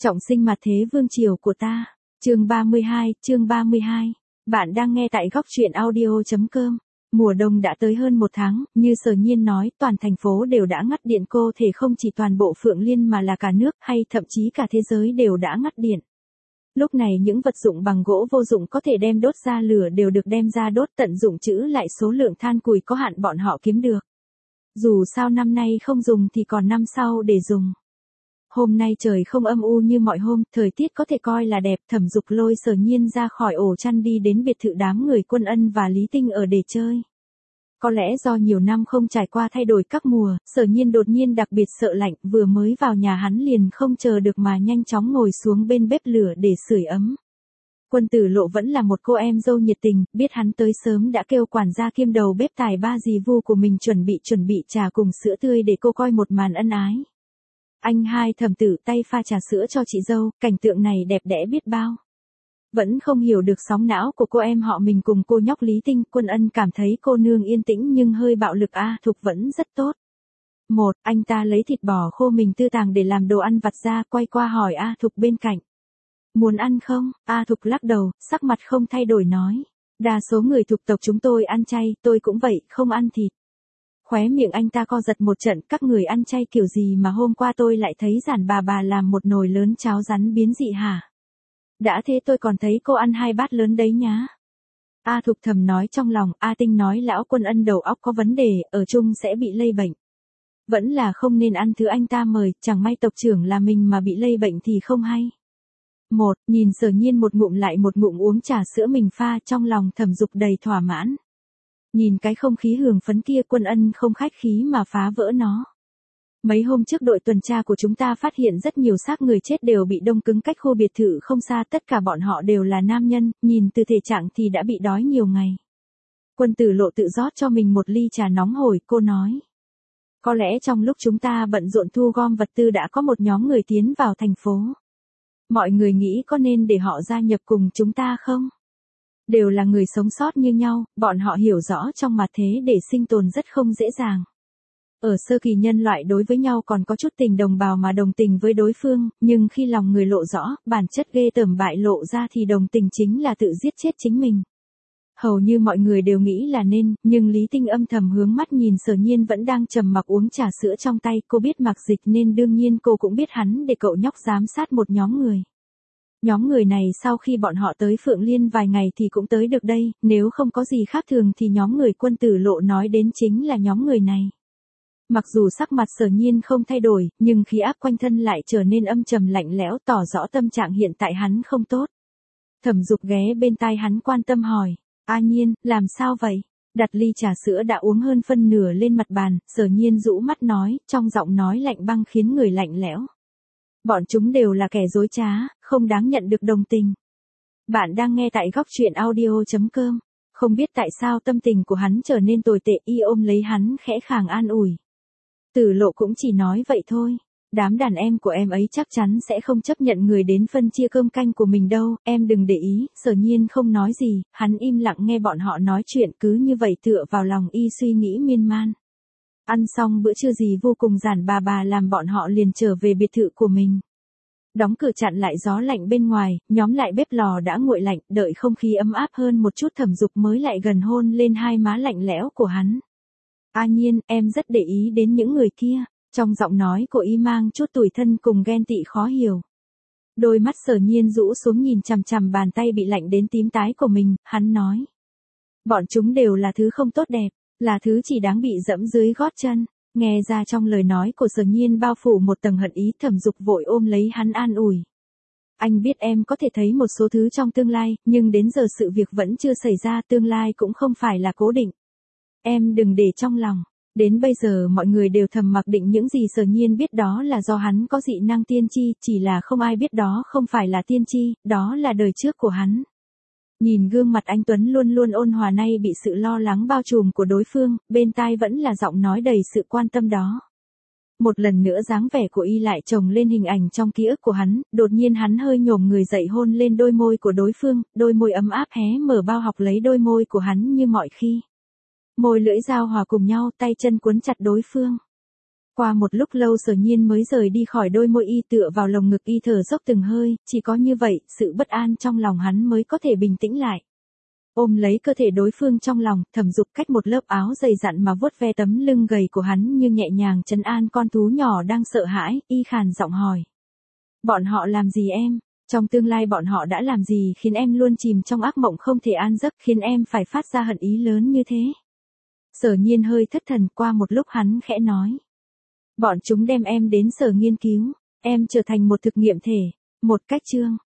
Trọng sinh mặt thế vương triều của ta. Chương 32. Bạn đang nghe tại góc truyện audio.com. Mùa đông đã tới hơn 1 tháng, như Sở Nhiên nói, toàn thành phố đều đã ngắt điện, cô thể không chỉ toàn bộ Phượng Liên mà là cả nước hay thậm chí cả thế giới đều đã ngắt điện. Lúc này những vật dụng bằng gỗ vô dụng có thể đem đốt ra lửa đều được đem ra đốt, tận dụng trữ lại số lượng than củi có hạn bọn họ kiếm được. Dù sao năm nay không dùng thì còn năm sau để dùng. Hôm nay trời không âm u như mọi hôm, thời tiết có thể coi là đẹp. Thẩm Dục lôi Sở Nhiên ra khỏi ổ chăn đi đến biệt thự đám người Quân Ân và Lý Tinh ở để chơi. Có lẽ do nhiều năm không trải qua thay đổi các mùa, Sở Nhiên đột nhiên đặc biệt sợ lạnh, vừa mới vào nhà hắn liền không chờ được mà nhanh chóng ngồi xuống bên bếp lửa để sưởi ấm. Quân Tử Lộ vẫn là một cô em dâu nhiệt tình, biết hắn tới sớm đã kêu quản gia kiêm đầu bếp tài ba dì Vu của mình chuẩn bị trà cùng sữa tươi để cô coi một màn ân ái. Anh hai Thẩm Tử tay pha trà sữa cho chị dâu, cảnh tượng này đẹp đẽ biết bao. Vẫn không hiểu được sóng não của cô em họ mình cùng cô nhóc Lý Tinh. Quân Ân cảm thấy cô nương yên tĩnh nhưng hơi bạo lực. Thục vẫn rất tốt. Anh ta lấy thịt bò khô mình tư tàng để làm đồ ăn vặt ra, quay qua hỏi Thục bên cạnh. Muốn ăn không? Thục lắc đầu, sắc mặt không thay đổi nói. Đa số người Thục tộc chúng tôi ăn chay, tôi cũng vậy, không ăn thịt. Khóe miệng anh ta co giật một trận, các người ăn chay kiểu gì mà hôm qua tôi lại thấy Giản bà làm một nồi lớn cháo rắn biến dị hả? Đã thế tôi còn thấy cô ăn 2 bát lớn đấy nhá. Thục thầm nói trong lòng, Tinh nói lão Quân Ân đầu óc có vấn đề, ở chung sẽ bị lây bệnh. Vẫn là không nên ăn thứ anh ta mời, chẳng may tộc trưởng là mình mà bị lây bệnh thì không hay. Nhìn Sở Nhiên một ngụm lại một ngụm uống trà sữa mình pha, trong lòng Thẩm Dục đầy thỏa mãn. Nhìn cái không khí hưởng phấn kia, Quân Ân không khách khí mà phá vỡ nó. Mấy hôm trước đội tuần tra của chúng ta phát hiện rất nhiều xác người chết đều bị đông cứng cách khu biệt thự không xa, tất cả bọn họ đều là nam nhân, nhìn từ thể trạng thì đã bị đói nhiều ngày. Quân Tử Lộ tự rót cho mình một ly trà nóng hổi, cô nói. Có lẽ trong lúc chúng ta bận rộn thu gom vật tư đã có một nhóm người tiến vào thành phố. Mọi người nghĩ có nên để họ gia nhập cùng chúng ta không? Đều là người sống sót như nhau, bọn họ hiểu rõ trong mặt thế để sinh tồn rất không dễ dàng. Ở sơ kỳ nhân loại đối với nhau còn có chút tình đồng bào mà đồng tình với đối phương, nhưng khi lòng người lộ rõ, bản chất ghê tởm bại lộ ra thì đồng tình chính là tự giết chết chính mình. Hầu như mọi người đều nghĩ là nên, nhưng Lý Tinh âm thầm hướng mắt nhìn Sở Nhiên vẫn đang trầm mặc uống trà sữa trong tay, cô biết Mạc Dịch nên đương nhiên cô cũng biết hắn để cậu nhóc giám sát một nhóm người. Nhóm người này sau khi bọn họ tới Phượng Liên vài ngày thì cũng tới được đây, nếu không có gì khác thường thì nhóm người Quân Tử Lộ nói đến chính là nhóm người này. Mặc dù sắc mặt Sở Nhiên không thay đổi, nhưng khí áp quanh thân lại trở nên âm trầm lạnh lẽo, tỏ rõ tâm trạng hiện tại hắn không tốt. Thẩm Dục ghé bên tai hắn quan tâm hỏi, Nhiên, làm sao vậy? Đặt ly trà sữa đã uống hơn phân nửa lên mặt bàn, Sở Nhiên rũ mắt nói, trong giọng nói lạnh băng khiến người lạnh lẽo. Bọn chúng đều là kẻ dối trá, không đáng nhận được đồng tình. Bạn đang nghe tại góc truyện audio.com. Không biết tại sao tâm tình của hắn trở nên tồi tệ, y ôm lấy hắn khẽ khàng an ủi. Tử Lộ cũng chỉ nói vậy thôi. Đám đàn em của em ấy chắc chắn sẽ không chấp nhận người đến phân chia cơm canh của mình đâu, em đừng để ý. Sở Nhiên không nói gì, hắn im lặng nghe bọn họ nói chuyện, cứ như vậy tựa vào lòng y suy nghĩ miên man. Ăn xong bữa trưa gì vô cùng Giản bà làm bọn họ liền trở về biệt thự của mình. Đóng cửa chặn lại gió lạnh bên ngoài, nhóm lại bếp lò đã nguội lạnh, đợi không khí ấm áp hơn một chút Thẩm Dục mới lại gần hôn lên hai má lạnh lẽo của hắn. Nhiên, em rất để ý đến những người kia. Trong giọng nói của y mang chút tủi thân cùng ghen tị khó hiểu. Đôi mắt Sở Nhiên rũ xuống nhìn chằm chằm bàn tay bị lạnh đến tím tái của mình, hắn nói. Bọn chúng đều là thứ không tốt đẹp, là thứ chỉ đáng bị dẫm dưới gót chân. Nghe ra trong lời nói của Sở Nhiên bao phủ một tầng hận ý, Thẩm Dục vội ôm lấy hắn an ủi. Anh biết em có thể thấy một số thứ trong tương lai, nhưng đến giờ sự việc vẫn chưa xảy ra, tương lai cũng không phải là cố định. Em đừng để trong lòng. Đến bây giờ mọi người đều thầm mặc định những gì Sở Nhiên biết đó là do hắn có dị năng tiên tri, chỉ là không ai biết đó không phải là tiên tri, đó là đời trước của hắn. Nhìn gương mặt anh Tuấn luôn luôn ôn hòa nay bị sự lo lắng bao trùm của đối phương, bên tai vẫn là giọng nói đầy sự quan tâm đó. Một lần nữa dáng vẻ của y lại chồng lên hình ảnh trong ký ức của hắn, đột nhiên hắn hơi nhổm người dậy hôn lên đôi môi của đối phương, đôi môi ấm áp hé mở bao học lấy đôi môi của hắn như mọi khi. Môi lưỡi giao hòa cùng nhau, tay chân cuốn chặt đối phương. Qua một lúc lâu Sở Nhiên mới rời đi khỏi đôi môi y tựa vào lồng ngực y thở dốc từng hơi, chỉ có như vậy, sự bất an trong lòng hắn mới có thể bình tĩnh lại. Ôm lấy cơ thể đối phương trong lòng, Thẩm Dục cách một lớp áo dày dặn mà vuốt ve tấm lưng gầy của hắn như nhẹ nhàng trấn an con thú nhỏ đang sợ hãi, y khàn giọng hỏi. Bọn họ làm gì em? Trong tương lai bọn họ đã làm gì khiến em luôn chìm trong ác mộng không thể an giấc, khiến em phải phát ra hận ý lớn như thế? Sở Nhiên hơi thất thần, qua một lúc hắn khẽ nói. Bọn chúng đem em đến sở nghiên cứu, em trở thành một thực nghiệm thể, một cách chương.